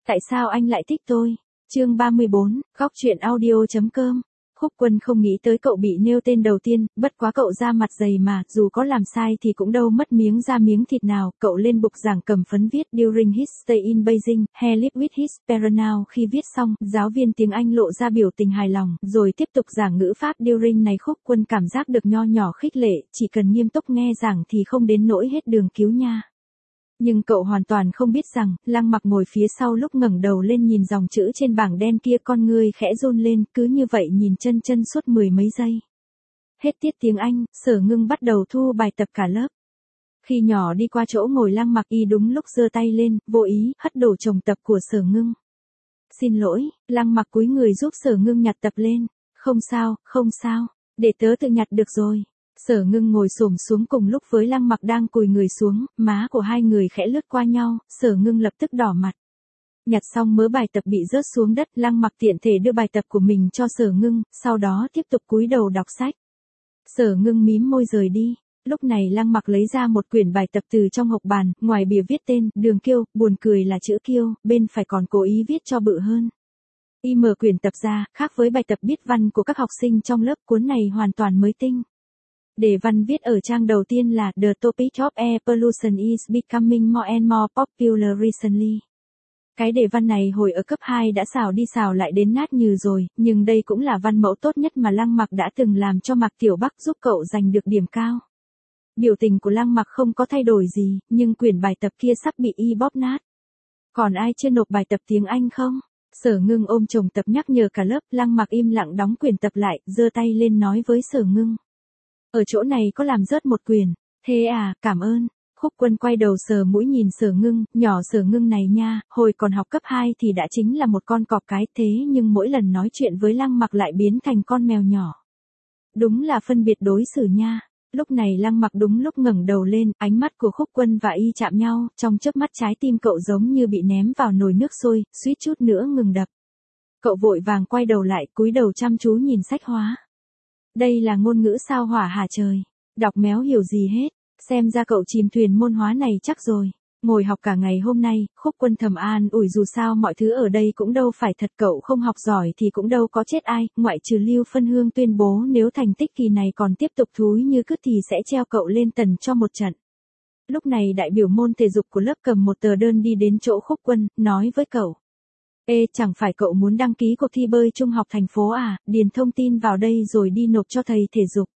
Tại sao anh lại thích tôi? Chương 34, góc truyện audio.com. Khúc Quân không nghĩ tới cậu bị nêu tên đầu tiên, bất quá cậu ra mặt dày mà, dù có làm sai thì cũng đâu mất miếng da miếng thịt nào. Cậu lên bục giảng cầm phấn viết During his stay in Beijing, he lived with his parents. Now khi viết xong, giáo viên tiếng Anh lộ ra biểu tình hài lòng, rồi tiếp tục giảng ngữ pháp During này. Khúc Quân cảm giác được nho nhỏ khích lệ, chỉ cần nghiêm túc nghe giảng thì không đến nỗi hết đường cứu nha. Nhưng cậu hoàn toàn không biết rằng, Lăng Mặc ngồi phía sau lúc ngẩng đầu lên nhìn dòng chữ trên bảng đen kia, con ngươi khẽ run lên, cứ như vậy nhìn chân suốt mười mấy giây. Hết tiết tiếng Anh, Sở Ngưng bắt đầu thu bài tập cả lớp. Khi nhỏ đi qua chỗ ngồi Lăng Mặc, y đúng lúc giơ tay lên, vô ý hất đổ chồng tập của Sở Ngưng. Xin lỗi, Lăng Mặc cúi người giúp Sở Ngưng nhặt tập lên. Không sao, để tớ tự nhặt được rồi. Sở Ngưng ngồi xổm xuống cùng lúc với Lăng Mặc đang cúi người xuống, má của hai người khẽ lướt qua nhau, Sở Ngưng lập tức đỏ mặt. Nhặt xong mớ bài tập bị rớt xuống đất, Lăng Mặc tiện thể đưa bài tập của mình cho Sở Ngưng, sau đó tiếp tục cúi đầu đọc sách. Sở Ngưng mím môi rời đi. Lúc này Lăng Mặc lấy ra một quyển bài tập từ trong hộc bàn, ngoài bìa viết tên, Đường Kiêu, buồn cười là chữ Kiêu, bên phải còn cố ý viết cho bự hơn. Y mở quyển tập ra, khác với bài tập viết văn của các học sinh trong lớp, cuốn này hoàn toàn mới tinh. Đề văn viết ở trang đầu tiên là The topic of air pollution is becoming more and more popular recently. Cái đề văn này hồi ở cấp 2 đã xào đi xào lại đến nát nhừ rồi, nhưng đây cũng là văn mẫu tốt nhất mà Lăng Mặc đã từng làm cho Mạc Tiểu Bắc, giúp cậu giành được điểm cao. Biểu tình của Lăng Mặc không có thay đổi gì, nhưng quyển bài tập kia sắp bị y bóp nát. Còn ai chưa nộp bài tập tiếng Anh không? Sở Ngưng ôm chồng tập nhắc nhở cả lớp. Lăng Mặc im lặng đóng quyển tập lại, giơ tay lên nói với Sở Ngưng. Ở chỗ này có làm rớt một quyển. Thế à, cảm ơn. Khúc Quân quay đầu sờ mũi nhìn Sở Ngưng, nhỏ Sở Ngưng này nha, hồi còn học cấp 2 thì đã chính là một con cọp cái, thế nhưng mỗi lần nói chuyện với Lăng Mặc lại biến thành con mèo nhỏ. Đúng là phân biệt đối xử nha. Lúc này Lăng Mặc đúng lúc ngẩng đầu lên, ánh mắt của Khúc Quân và y chạm nhau, trong chớp mắt trái tim cậu giống như bị ném vào nồi nước sôi, suýt chút nữa ngừng đập. Cậu vội vàng quay đầu lại, cúi đầu chăm chú nhìn sách hóa. Đây là ngôn ngữ sao hỏa hả trời, đọc méo hiểu gì hết, xem ra cậu chìm thuyền môn hóa này chắc rồi. Ngồi học cả ngày hôm nay, Khúc Quân thầm an ủi dù sao mọi thứ ở đây cũng đâu phải thật, cậu không học giỏi thì cũng đâu có chết ai, ngoại trừ Lưu Phân Hương tuyên bố nếu thành tích kỳ này còn tiếp tục thúi như cứt thì sẽ treo cậu lên tần cho một trận. Lúc này đại biểu môn thể dục của lớp cầm một tờ đơn đi đến chỗ Khúc Quân, nói với cậu. Ê, chẳng phải cậu muốn đăng ký cuộc thi bơi trung học thành phố à, điền thông tin vào đây rồi đi nộp cho thầy thể dục.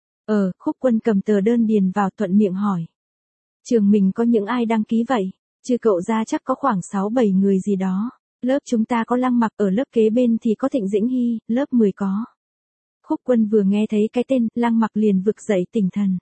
Khúc Quân cầm tờ đơn điền vào, thuận miệng hỏi. Trường mình có những ai đăng ký vậy? Chứ cậu ra chắc có khoảng 6-7 người gì đó. Lớp chúng ta có Lăng Mặc, ở lớp kế bên thì có Thịnh Dĩnh Hy, lớp 10 có. Khúc Quân vừa nghe thấy cái tên Lăng Mặc liền vực dậy tinh thần.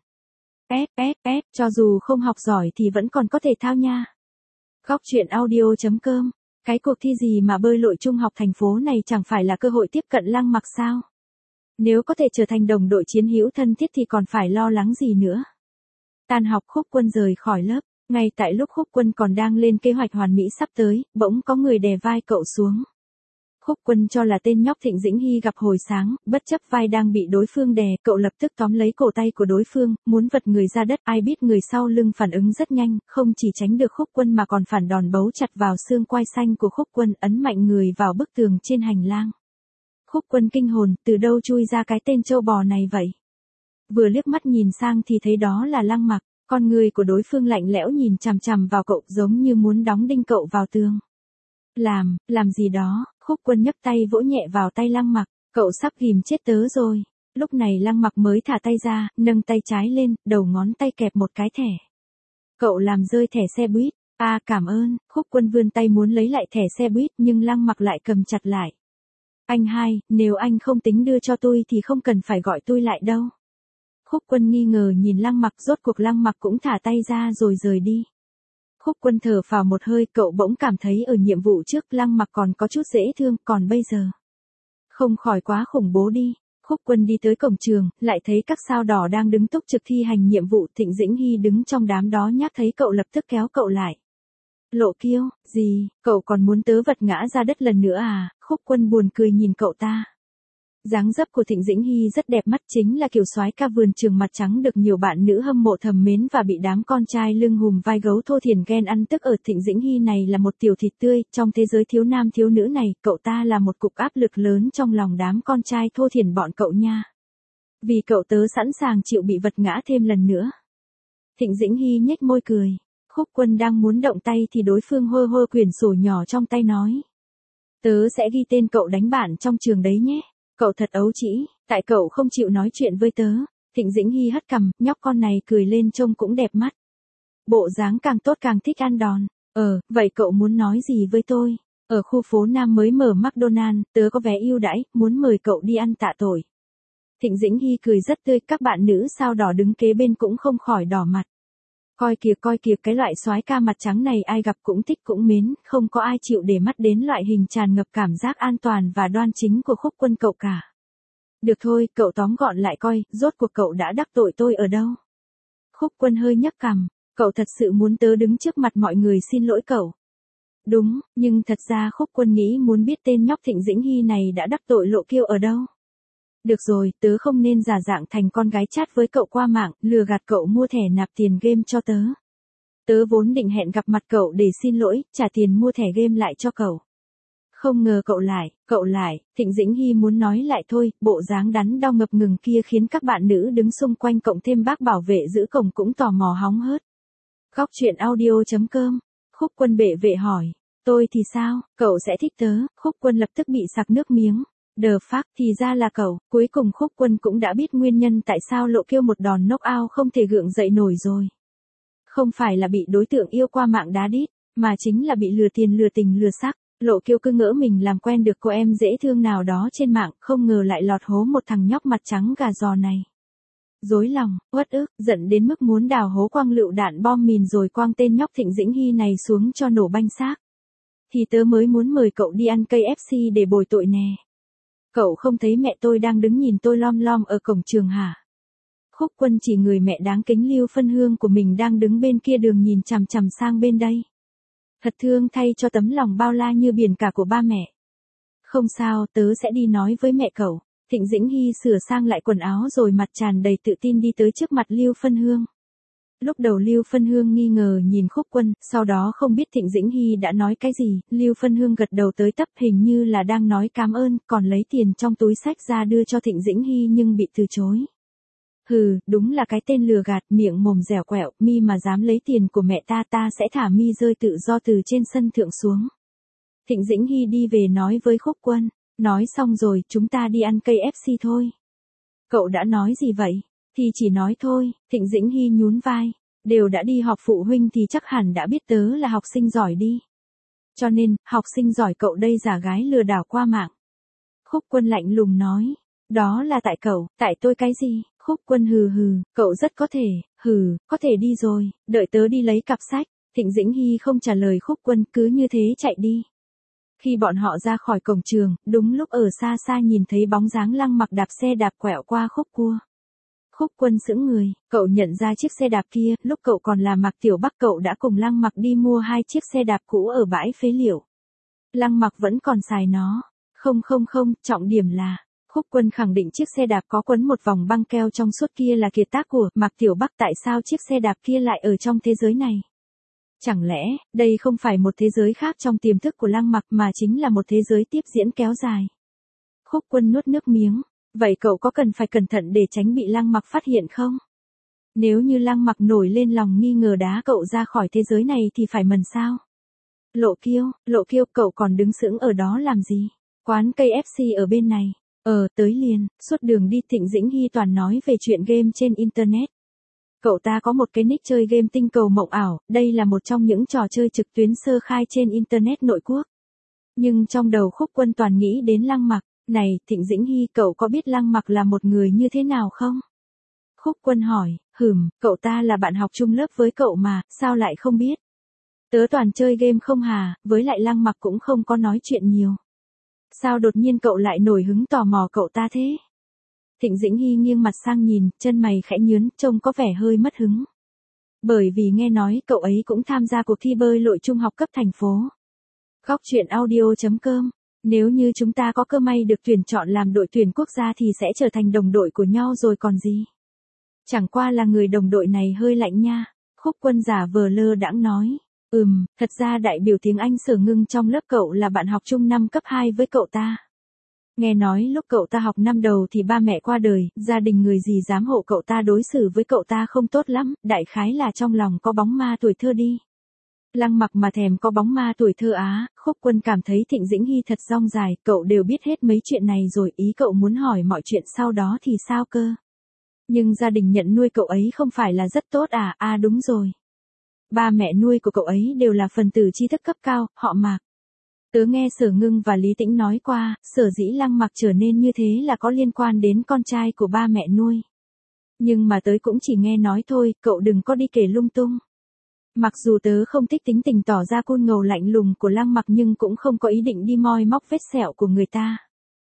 Cho dù không học giỏi thì vẫn còn có thể thao nha. Góc truyện audio.com. Cái cuộc thi gì mà bơi lội trung học thành phố này chẳng phải là cơ hội tiếp cận Lăng Mặc sao? Nếu có thể trở thành đồng đội chiến hữu thân thiết thì còn phải lo lắng gì nữa. Tan học Khúc Quân rời khỏi lớp, ngay tại lúc Khúc Quân còn đang lên kế hoạch hoàn mỹ sắp tới, bỗng có người đè vai cậu xuống. Khúc Quân cho là tên nhóc Thịnh Dĩnh Hy gặp hồi sáng, bất chấp vai đang bị đối phương đè, cậu lập tức tóm lấy cổ tay của đối phương, muốn vật người ra đất, ai biết người sau lưng phản ứng rất nhanh, không chỉ tránh được Khúc Quân mà còn phản đòn bấu chặt vào xương quai xanh của Khúc Quân, ấn mạnh người vào bức tường trên hành lang. Khúc Quân kinh hồn, từ đâu chui ra cái tên trâu bò này vậy? Vừa liếc mắt nhìn sang thì thấy đó là Lăng Mặc, con người của đối phương lạnh lẽo nhìn chằm chằm vào cậu giống như muốn đóng đinh cậu vào tường. Làm gì đó? Khúc Quân nhấc tay vỗ nhẹ vào tay Lăng Mặc, cậu sắp ghim chết tớ rồi. Lúc này Lăng Mặc mới thả tay ra, nâng tay trái lên, đầu ngón tay kẹp một cái thẻ. Cậu làm rơi thẻ xe buýt. À, cảm ơn. Khúc Quân vươn tay muốn lấy lại thẻ xe buýt nhưng Lăng Mặc lại cầm chặt lại. Anh hai, nếu anh không tính đưa cho tôi thì không cần phải gọi tôi lại đâu. Khúc Quân nghi ngờ nhìn Lăng Mặc, rốt cuộc Lăng Mặc cũng thả tay ra rồi rời đi. Khúc Quân thở phào một hơi, cậu bỗng cảm thấy ở nhiệm vụ trước Lăng Mặc còn có chút dễ thương, còn bây giờ không khỏi quá khủng bố đi. Khúc Quân đi tới cổng trường, lại thấy các sao đỏ đang đứng túc trực thi hành nhiệm vụ, Thịnh Dĩnh Hy đứng trong đám đó nhát thấy cậu lập tức kéo cậu lại. Lộ Kiêu, gì, cậu còn muốn tớ vật ngã ra đất lần nữa à? Khúc Quân buồn cười nhìn cậu ta. Dáng dấp của Thịnh Dĩnh Hy rất đẹp mắt, chính là kiểu soái ca vườn trường mặt trắng được nhiều bạn nữ hâm mộ thầm mến và bị đám con trai lưng hùm vai gấu thô thiển ghen ăn tức ở. Thịnh Dĩnh Hy này là một tiểu thịt tươi, trong thế giới thiếu nam thiếu nữ này, cậu ta là một cục áp lực lớn trong lòng đám con trai thô thiển bọn cậu nha. Vì cậu tớ sẵn sàng chịu bị vật ngã thêm lần nữa. Thịnh Dĩnh Hy nhếch môi cười. Khúc Quân đang muốn động tay thì đối phương hơ hơ quyển sổ nhỏ trong tay nói. Tớ sẽ ghi tên cậu đánh bạn trong trường đấy nhé. Cậu thật ấu trĩ, tại cậu không chịu nói chuyện với tớ. Thịnh Dĩnh Hy hất cằm, nhóc con này cười lên trông cũng đẹp mắt. Bộ dáng càng tốt càng thích ăn đòn. Vậy cậu muốn nói gì với tôi? Ở khu phố Nam mới mở McDonald's, tớ có vé ưu đãi, muốn mời cậu đi ăn tạ tội. Thịnh Dĩnh Hy cười rất tươi, các bạn nữ sao đỏ đứng kế bên cũng không khỏi đỏ mặt. Coi kìa cái loại soái ca mặt trắng này ai gặp cũng thích cũng mến, không có ai chịu để mắt đến loại hình tràn ngập cảm giác an toàn và đoan chính của Khúc Quân cậu cả. Được thôi, cậu tóm gọn lại coi, rốt cuộc cậu đã đắc tội tôi ở đâu? Khúc Quân hơi nhấc cằm, cậu thật sự muốn tớ đứng trước mặt mọi người xin lỗi cậu? Đúng, nhưng thật ra Khúc Quân nghĩ muốn biết tên nhóc Thịnh Dĩnh Hy này đã đắc tội Lộ Kiêu ở đâu. Được rồi, tớ không nên giả dạng thành con gái chat với cậu qua mạng, lừa gạt cậu mua thẻ nạp tiền game cho tớ. Tớ vốn định hẹn gặp mặt cậu để xin lỗi, trả tiền mua thẻ game lại cho cậu. Không ngờ cậu lại, Thịnh Dĩnh Hy muốn nói lại thôi, bộ dáng đắn đo ngập ngừng kia khiến các bạn nữ đứng xung quanh cộng thêm bác bảo vệ giữ cổng cũng tò mò hóng hớt. Góc truyện audio.com, Khúc Quân bệ vệ hỏi, tôi thì sao, cậu sẽ thích tớ? Khúc Quân lập tức bị sặc nước miếng. The fuck, thì ra là cậu. Cuối cùng Khúc Quân cũng đã biết nguyên nhân tại sao Lộ Kiêu một đòn knock out không thể gượng dậy nổi rồi. Không phải là bị đối tượng yêu qua mạng đá đít, mà chính là bị lừa tiền lừa tình lừa sắc. Lộ Kiêu cứ ngỡ mình làm quen được cô em dễ thương nào đó trên mạng, không ngờ lại lọt hố một thằng nhóc mặt trắng gà giò này. Dối lòng, uất ức, giận đến mức muốn đào hố quăng lựu đạn bom mìn rồi quăng tên nhóc Thịnh Dĩnh Hy này xuống cho nổ banh xác. Thì tớ mới muốn mời cậu đi ăn KFC để bồi tội nè. Cậu không thấy mẹ tôi đang đứng nhìn tôi lom lom ở cổng trường hả? Khúc Quân chỉ người mẹ đáng kính Lưu Phân Hương của mình đang đứng bên kia đường nhìn chằm chằm sang bên đây. Thật thương thay cho tấm lòng bao la như biển cả của ba mẹ. Không sao, tớ sẽ đi nói với mẹ cậu. Thịnh Dĩnh Hy sửa sang lại quần áo rồi mặt tràn đầy tự tin đi tới trước mặt Lưu Phân Hương. Lúc đầu Lưu Phân Hương nghi ngờ nhìn Khúc Quân, sau đó không biết Thịnh Dĩnh Hy đã nói cái gì, Lưu Phân Hương gật đầu tới tấp hình như là đang nói cảm ơn, còn lấy tiền trong túi xách ra đưa cho Thịnh Dĩnh Hy nhưng bị từ chối. Hừ, đúng là cái tên lừa gạt, miệng mồm dẻo quẹo, mi mà dám lấy tiền của mẹ ta sẽ thả mi rơi tự do từ trên sân thượng xuống. Thịnh Dĩnh Hy đi về nói với Khúc Quân, nói xong rồi, chúng ta đi ăn KFC thôi. Cậu đã nói gì vậy? Thì chỉ nói thôi, Thịnh Dĩnh Hy nhún vai, đều đã đi họp phụ huynh thì chắc hẳn đã biết tớ là học sinh giỏi đi. Cho nên, học sinh giỏi cậu đây giả gái lừa đảo qua mạng. Khúc Quân lạnh lùng nói, đó là tại cậu, tại tôi cái gì? Khúc Quân hừ, cậu rất có thể đi rồi, đợi tớ đi lấy cặp sách. Thịnh Dĩnh Hy không trả lời Khúc Quân, cứ như thế chạy đi. Khi bọn họ ra khỏi cổng trường, đúng lúc ở xa xa nhìn thấy bóng dáng Lăng Mặc đạp xe đạp quẹo qua khúc cua. Khúc Quân sững người, cậu nhận ra chiếc xe đạp kia, lúc cậu còn là Mạc Tiểu Bắc cậu đã cùng Lăng Mặc đi mua 2 chiếc xe đạp cũ ở bãi phế liệu. Lăng Mặc vẫn còn xài nó. Không, trọng điểm là, Khúc Quân khẳng định chiếc xe đạp có quấn một vòng băng keo trong suốt kia là kiệt tác của Mạc Tiểu Bắc, tại sao chiếc xe đạp kia lại ở trong thế giới này? Chẳng lẽ, đây không phải một thế giới khác trong tiềm thức của Lăng Mặc mà chính là một thế giới tiếp diễn kéo dài? Khúc Quân nuốt nước miếng. Vậy cậu có cần phải cẩn thận để tránh bị Lăng Mặc phát hiện không? Nếu như Lăng Mặc nổi lên lòng nghi ngờ đá cậu ra khỏi thế giới này thì phải mần sao? Lộ Kiêu, cậu còn đứng sững ở đó làm gì? Quán KFC ở bên này. Tới liền, suốt đường đi Thịnh Dĩnh Hy toàn nói về chuyện game trên Internet. Cậu ta có một cái nick chơi game tinh cầu mộng ảo, đây là một trong những trò chơi trực tuyến sơ khai trên Internet nội quốc. Nhưng trong đầu Khúc Quân toàn nghĩ đến Lăng Mặc. Này, Thịnh Dĩnh Hy, cậu có biết Lăng Mặc là một người như thế nào không? Khúc Quân hỏi, cậu ta là bạn học chung lớp với cậu mà, sao lại không biết? Tớ toàn chơi game không hà, với lại Lăng Mặc cũng không có nói chuyện nhiều. Sao đột nhiên cậu lại nổi hứng tò mò cậu ta thế? Thịnh Dĩnh Hy nghiêng mặt sang nhìn, chân mày khẽ nhướng, trông có vẻ hơi mất hứng. Bởi vì nghe nói cậu ấy cũng tham gia cuộc thi bơi lội trung học cấp thành phố. Góc truyện audio.com Nếu như chúng ta có cơ may được tuyển chọn làm đội tuyển quốc gia thì sẽ trở thành đồng đội của nhau rồi còn gì. Chẳng qua là người đồng đội này hơi lạnh nha. Khúc Quân giả vờ lơ đãng nói. Thật ra đại biểu tiếng Anh Sở Ngưng trong lớp cậu là bạn học chung năm cấp 2 với cậu ta. Nghe nói lúc cậu ta học năm đầu thì ba mẹ qua đời, gia đình người gì dám hộ cậu ta, đối xử với cậu ta không tốt lắm, đại khái là trong lòng có bóng ma tuổi thơ đi. Lăng Mặc mà thèm có bóng ma tuổi thơ á. Khúc Quân cảm thấy Thịnh Dĩnh Hy thật dong dài, cậu đều biết hết mấy chuyện này rồi, ý cậu muốn hỏi mọi chuyện sau đó thì sao cơ? Nhưng gia đình nhận nuôi cậu ấy không phải là rất tốt à? À đúng rồi. Ba mẹ nuôi của cậu ấy đều là phần tử tri thức cấp cao, họ Mạc. Tớ nghe Sở Ngưng và Lý Tĩnh nói qua, sở dĩ Lăng Mặc trở nên như thế là có liên quan đến con trai của ba mẹ nuôi. Nhưng mà tớ cũng chỉ nghe nói thôi, cậu đừng có đi kể lung tung. Mặc dù tớ không thích tính tình tỏ ra côn ngầu lạnh lùng của Lăng Mặc nhưng cũng không có ý định đi moi móc vết sẹo của người ta.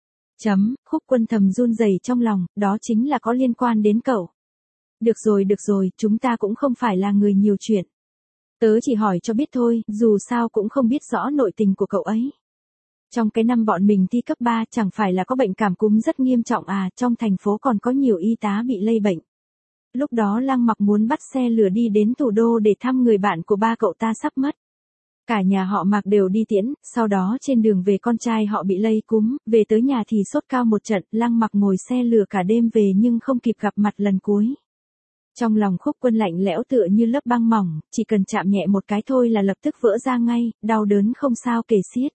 Khúc Quân thầm run rẩy trong lòng, đó chính là có liên quan đến cậu. Được rồi, chúng ta cũng không phải là người nhiều chuyện. Tớ chỉ hỏi cho biết thôi, dù sao cũng không biết rõ nội tình của cậu ấy. Trong cái năm bọn mình thi cấp 3 chẳng phải là có bệnh cảm cúm rất nghiêm trọng à, trong thành phố còn có nhiều y tá bị lây bệnh. Lúc đó Lăng Mặc muốn bắt xe lửa đi đến thủ đô để thăm người bạn của ba cậu ta sắp mất. Cả nhà họ Mạc đều đi tiễn, sau đó trên đường về con trai họ bị lây cúm, về tới nhà thì sốt cao một trận, Lăng Mặc ngồi xe lửa cả đêm về nhưng không kịp gặp mặt lần cuối. Trong lòng Khúc Quân lạnh lẽo tựa như lớp băng mỏng, chỉ cần chạm nhẹ một cái thôi là lập tức vỡ ra ngay, đau đớn không sao kể xiết.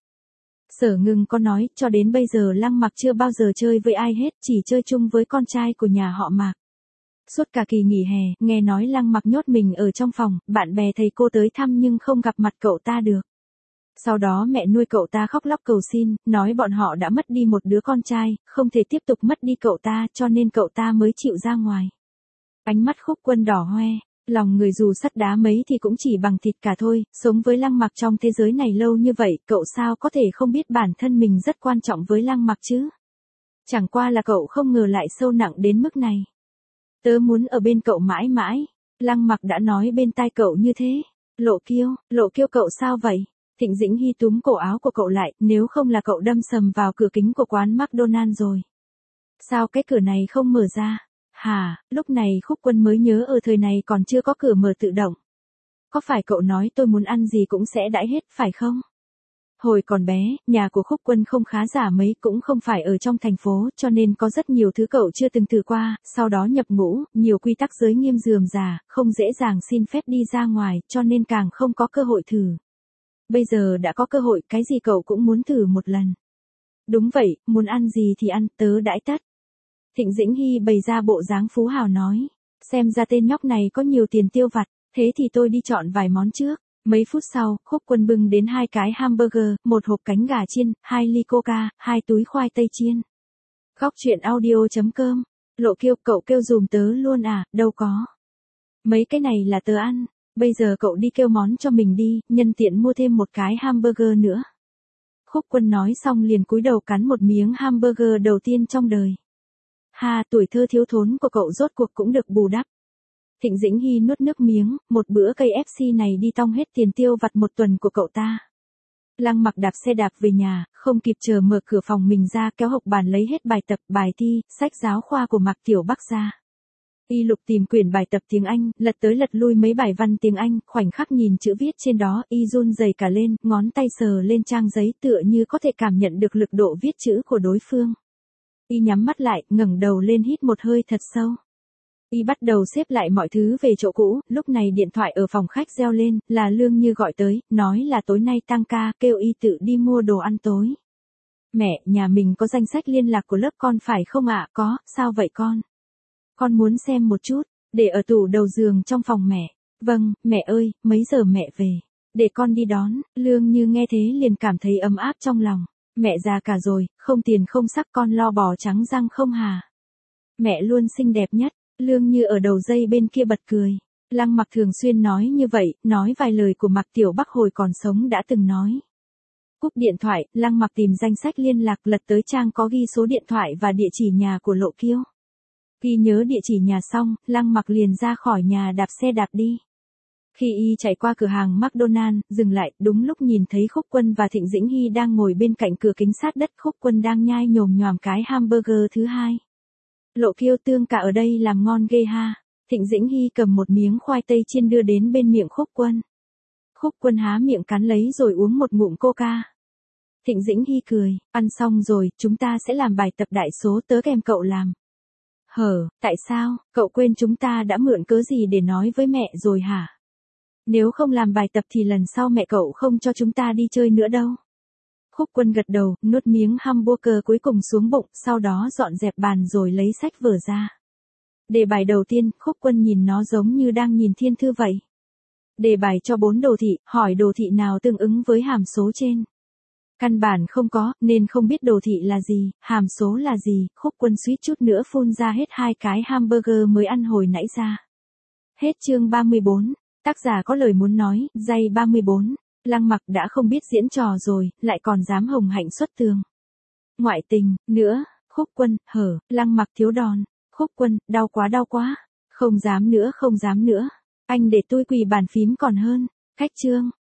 Sở Ngưng có nói, cho đến bây giờ Lăng Mặc chưa bao giờ chơi với ai hết, chỉ chơi chung với con trai của nhà họ Mạc. Suốt cả kỳ nghỉ hè, nghe nói Lăng Mặc nhốt mình ở trong phòng, bạn bè thầy cô tới thăm nhưng không gặp mặt cậu ta được. Sau đó mẹ nuôi cậu ta khóc lóc cầu xin, nói bọn họ đã mất đi một đứa con trai, không thể tiếp tục mất đi cậu ta cho nên cậu ta mới chịu ra ngoài. Ánh mắt Khúc Quân đỏ hoe, lòng người dù sắt đá mấy thì cũng chỉ bằng thịt cả thôi, sống với Lăng Mặc trong thế giới này lâu như vậy, cậu sao có thể không biết bản thân mình rất quan trọng với Lăng Mặc chứ? Chẳng qua là cậu không ngờ lại sâu nặng đến mức này. Tớ muốn ở bên cậu mãi mãi. Lăng Mặc đã nói bên tai cậu như thế. Lộ kiêu cậu sao vậy? Thịnh Dĩnh Hy túm cổ áo của cậu lại, nếu không là cậu đâm sầm vào cửa kính của quán McDonald rồi. Sao cái cửa này không mở ra? Hả, lúc này Khúc Quân mới nhớ ở thời này còn chưa có cửa mở tự động. Có phải cậu nói tôi muốn ăn gì cũng sẽ đãi hết, phải không? Hồi còn bé, nhà của Khúc Quân không khá giả mấy, cũng không phải ở trong thành phố, cho nên có rất nhiều thứ cậu chưa từng thử qua, sau đó nhập ngũ, nhiều quy tắc giới nghiêm rườm rà, không dễ dàng xin phép đi ra ngoài, cho nên càng không có cơ hội thử. Bây giờ đã có cơ hội, cái gì cậu cũng muốn thử một lần. Đúng vậy, muốn ăn gì thì ăn, tớ đãi tất. Thịnh Dĩnh Hy bày ra bộ dáng phú hào nói, xem ra tên nhóc này có nhiều tiền tiêu vặt, thế thì tôi đi chọn vài món trước. Mấy phút sau, Khúc Quân bưng đến 2 cái hamburger, 1 hộp cánh gà chiên, 2 ly coca, 2 túi khoai tây chiên. Góc truyện audio.com. Lộ kiêu, cậu kêu dùm tớ luôn à? Đâu có. Mấy cái này là tớ ăn. Bây giờ cậu đi kêu món cho mình đi, nhân tiện mua thêm một cái hamburger nữa. Khúc Quân nói xong liền cúi đầu cắn một miếng hamburger đầu tiên trong đời. Ha, tuổi thơ thiếu thốn của cậu rốt cuộc cũng được bù đắp. Thịnh Dĩnh Hy nuốt nước miếng, một bữa KFC này đi tong hết tiền tiêu vặt một tuần của cậu ta. Lăng Mặc đạp xe đạp về nhà, không kịp chờ mở cửa phòng mình ra, kéo học bàn lấy hết bài tập, bài thi, sách giáo khoa của Mạc Tiểu Bắc ra. Y lục tìm quyển bài tập tiếng Anh, lật tới lật lui mấy bài văn tiếng Anh, khoảnh khắc nhìn chữ viết trên đó, y run rẩy cả lên, ngón tay sờ lên trang giấy tựa như có thể cảm nhận được lực độ viết chữ của đối phương. Y nhắm mắt lại, ngẩng đầu lên hít một hơi thật sâu. Y bắt đầu xếp lại mọi thứ về chỗ cũ, lúc này điện thoại ở phòng khách reo lên, là Lương Như gọi tới, nói là tối nay tăng ca, kêu Y tự đi mua đồ ăn tối. Mẹ, nhà mình có danh sách liên lạc của lớp con phải không ạ? Có, sao vậy con? Con muốn xem một chút, để ở tủ đầu giường trong phòng mẹ. Vâng, mẹ ơi, mấy giờ mẹ về? Để con đi đón. Lương Như nghe thế liền cảm thấy ấm áp trong lòng. Mẹ già cả rồi, không tiền không sắc, con lo bò trắng răng không hà? Mẹ luôn xinh đẹp nhất. Lương Như ở đầu dây bên kia bật cười. Lăng Mặc thường xuyên nói như vậy, nói vài lời của Mạc Tiểu Bắc hồi còn sống đã từng nói. Cúp điện thoại, Lăng Mặc tìm danh sách liên lạc, lật tới trang có ghi số điện thoại và địa chỉ nhà của Lộ Kiêu. Ghi nhớ địa chỉ nhà xong, Lăng Mặc liền ra khỏi nhà đạp xe đạp đi. Khi y chạy qua cửa hàng McDonald, dừng lại, đúng lúc nhìn thấy Khúc Quân và Thịnh Dĩnh Hy đang ngồi bên cạnh cửa kính sát đất. Khúc Quân đang nhai nhồm nhòm cái hamburger thứ hai. Lộ Kiêu tương cả ở đây làm ngon ghê ha. Thịnh Dĩnh Hy cầm một miếng khoai tây chiên đưa đến bên miệng Khúc Quân. Khúc Quân há miệng cắn lấy rồi uống một ngụm coca. Thịnh Dĩnh Hy cười, ăn xong rồi, chúng ta sẽ làm bài tập đại số, tớ kèm cậu làm. Hở, tại sao, cậu quên chúng ta đã mượn cớ gì để nói với mẹ rồi hả? Nếu không làm bài tập thì lần sau mẹ cậu không cho chúng ta đi chơi nữa đâu. Khúc Quân gật đầu, nuốt miếng hamburger cuối cùng xuống bụng, sau đó dọn dẹp bàn rồi lấy sách vở ra. Đề bài đầu tiên, Khúc Quân nhìn nó giống như đang nhìn thiên thư vậy. Đề bài cho 4 đồ thị, hỏi đồ thị nào tương ứng với hàm số trên. Căn bản không có, nên không biết đồ thị là gì, hàm số là gì. Khúc Quân suýt chút nữa phun ra hết 2 cái hamburger mới ăn hồi nãy ra. Hết chương 34. Tác giả có lời muốn nói, giây 34. Lăng Mặc đã không biết diễn trò rồi, lại còn dám hồng hạnh xuất tường. Ngoại tình, nữa, Khúc Quân, hở, Lăng Mặc thiếu đòn. Khúc Quân, đau quá. Không dám nữa. Anh để tôi quỳ bàn phím còn hơn. Khách chương.